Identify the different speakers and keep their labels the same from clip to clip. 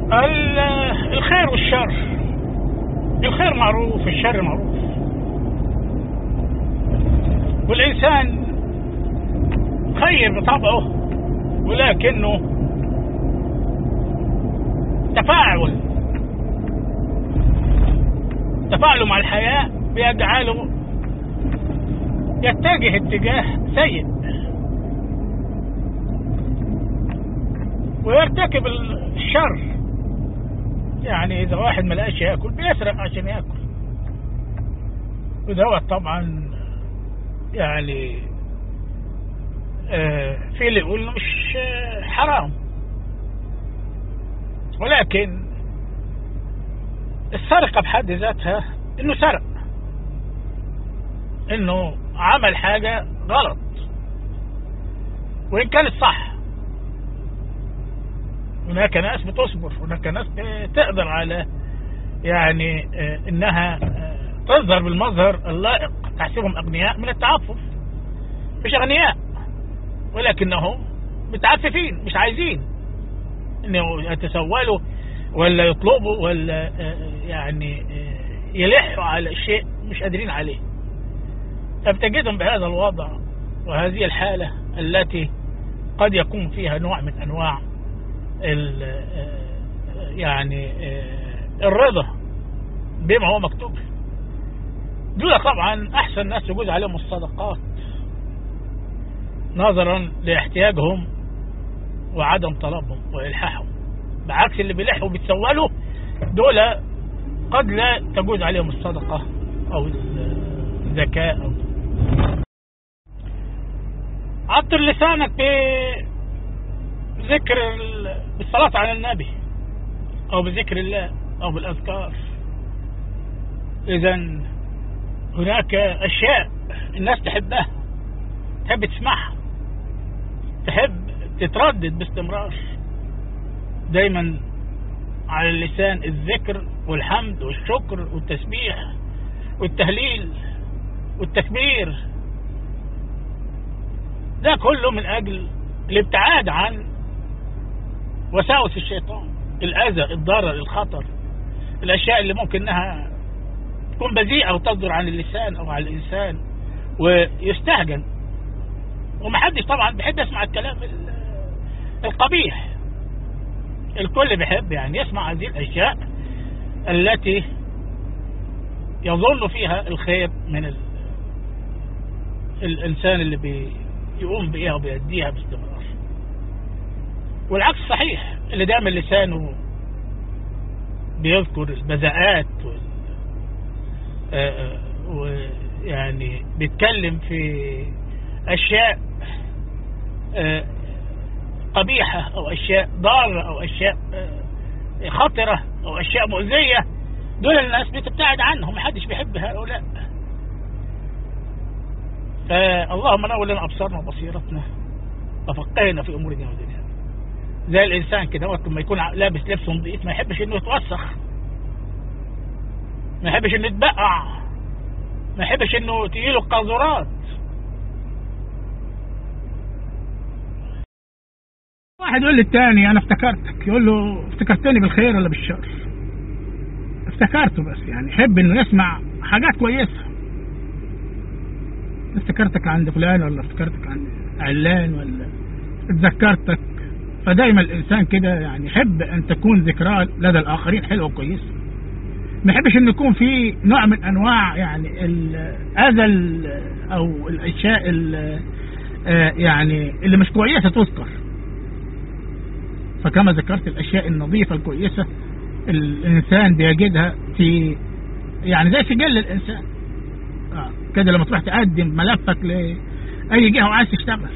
Speaker 1: الخير والشر. الخير معروف، الشر معروف، والإنسان خير بطبعه، ولكنه تفاعله مع الحياة بيجعله يتجه اتجاه سيء ويرتكب الشر. يعني إذا واحد ملقاش يأكل بيسرق عشان يأكل، وده طبعا يعني في اللي يقول إنه مش حرام، ولكن السرقة بحد ذاتها إنه سرق، إنه عمل حاجة غلط وإن كانت صح. هناك ناس بتصبر، هناك ناس تقدر على يعني إنها تظهر بالمظهر اللائق، تحسبهم أغنياء من التعفف، مش أغنياء ولكنهم متعففين، مش عايزين إنه يتسولوا ولا يطلبوا ولا يعني يلحوا على شيء مش قادرين عليه. فبتجدهم بهذا الوضع وهذه الحالة التي قد يكون فيها نوع من أنواع يعني الرضا بما هو مكتوب. دول طبعا أحسن ناس يجوز عليهم الصدقات نظرا لاحتياجهم وعدم طلبهم وإلحاحهم، بعكس اللي بيلحوا وبيتسولوا دول قد لا تجوز عليهم الصدقة أو الزكاة أو عطر لسانك بذكر بالصلاة على النبي أو بذكر الله أو بالأذكار. إذن هناك أشياء الناس تحبها، تحب تسمعها، تحب تتردد باستمرار دايما على اللسان، الذكر والحمد والشكر والتسبيح والتهليل والتكبير. ده كله من أجل الابتعاد عن وساوس الشيطان، الأذى، الضرر، الخطر، الأشياء اللي ممكن أنها تكون بذيئة وتصدر عن اللسان أو عن الإنسان ويستهجن. ومحدش طبعا بيحب يسمع الكلام القبيح، الكل بيحب يعني يسمع هذه الأشياء التي يظن فيها الخير من الإنسان اللي بيقوم بيها وبيديها باستمرار. والعكس صحيح، اللي دائما لسانه بيذكر البذاءات ويعني بيتكلم في أشياء قبيحة أو أشياء ضارة أو أشياء خطرة أو أشياء مؤذية، دول الناس بتبتعد عنهم، محدش بيحب هؤلاء. فاللهم نور لنا أبصارنا وبصيرتنا وفقهنا في أمور ديننا ودنيانا. زي الإنسان كده وقت ما يكون لابس لبس نظيف ما يحبش إنه يتوسخ، ما يحبش إنه يتبقع، ما يحبش إنه تجيله قاذورات. واحد يقول للتاني أنا افتكرتك، يقول له افتكرتني بالخير ولا بالشر؟ افتكرته، بس يعني يحب إنه يسمع حاجات كويسة. افتكرتك عند فلان ولا افتكرتك عند علان ولا اتذكرتك. فدايما الإنسان كده يعني يحب أن تكون ذكرى لدى الآخرين حلوة وكويسة، ما يحبش أن يكون في نوع من أنواع يعني الأذى أو الأشياء يعني اللي مش كويسة تذكر. فكما ذكرت الأشياء النظيفة الكويسة الإنسان بيجدها في يعني زي سجل الإنسان كده لما تروح تقدم ملفك لأي جهة وعايز تشتغل.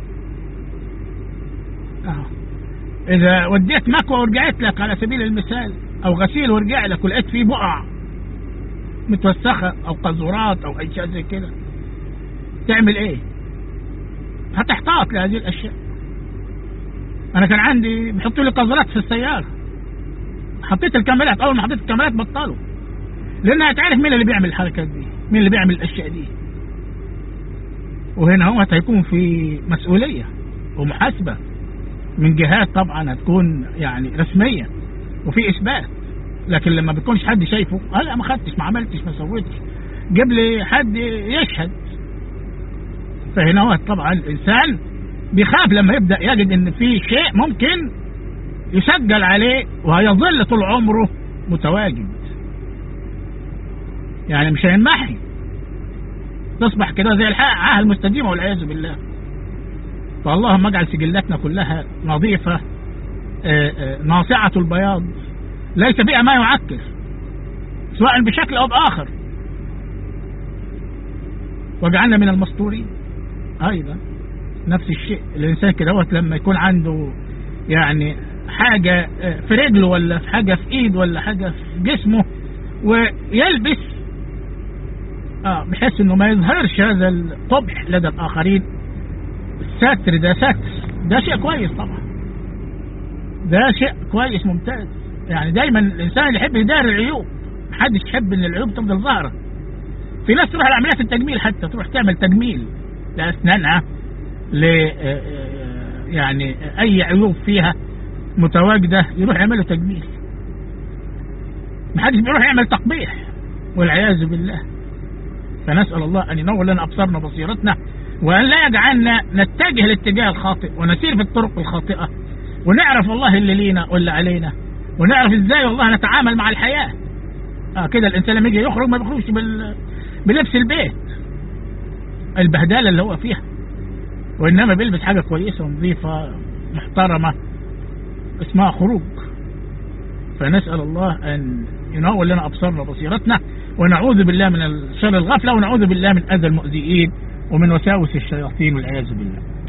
Speaker 1: إذا وديت مكوى ورجعت لك على سبيل المثال أو غسيل ورجع لك ولقيت فيه بقع متوسخة أو قذورات أو أي شيء زي كده، تعمل إيه؟ هتحتاط لهذه الأشياء. أنا كان عندي بيحطوا لي قذورات في السيارة، حطيت الكاميرات، أول ما حطيت الكاميرات بطلوا، لأنها تعرف مين اللي بيعمل الحركات دي، مين اللي بيعمل الأشياء دي. وهنا هو هيكون في مسؤولية ومحاسبة من جهات طبعا هتكون يعني رسمية وفي إثبات. لكن لما بيكونش حد شايفه لا ما خدتش ما عملتش ما سويتش، جيب لي حد يشهد. فهنا هو طبعا الإنسان بيخاف لما يبدأ يجد ان في شيء ممكن يسجل عليه وهيظل طول عمره متواجد، يعني مش هينمحي، تصبح كده زي العاهة المستديمة والعياذ بالله. فاللهم اجعل سجلاتنا كلها نظيفة ناصعة البياض ليس بها ما يعكر سواء بشكل او بآخر، واجعلنا من المستورين. ايضا نفس الشيء الانسان كده لما يكون عنده يعني حاجة في رجله ولا في حاجة في ايد ولا حاجة في جسمه ويلبس بحيث انه ما يظهرش هذا القبح لدى الاخرين، الستر ده ستر، ده شيء كويس طبعا، ده شيء كويس ممتاز. يعني دايما الانسان اللي يحب يدار العيوب، محدش يحب ان العيوب تفضل ظاهرة. في ناس تروح لعمليات التجميل، حتى تروح تعمل تجميل لأسنانها يعني اي عيوب فيها متواجدة يروح يعملوا تجميل، محدش بيروح يعمل تقبيح والعياذ بالله. فنسأل الله أن ينور لنا أبصارنا بصيرتنا، وأن لا يجعلنا نتجه الاتجاه الخاطئ ونسير في الطرق الخاطئة، ونعرف والله اللي لينا واللي علينا، ونعرف ازاي والله نتعامل مع الحياة. كده الإنسان لما يجي يخرج ما بيخرجش بلبس البيت البهدالة اللي هو فيها، وإنما بيلبس حاجة كويسة ونظيفة محترمة اسمها خروج. فنسأل الله أن ينور لنا أبصارنا بصيرتنا، ونعوذ بالله من شر الغفلة، ونعوذ بالله من أذى المؤذيين ومن وساوس الشياطين والعياذ بالله.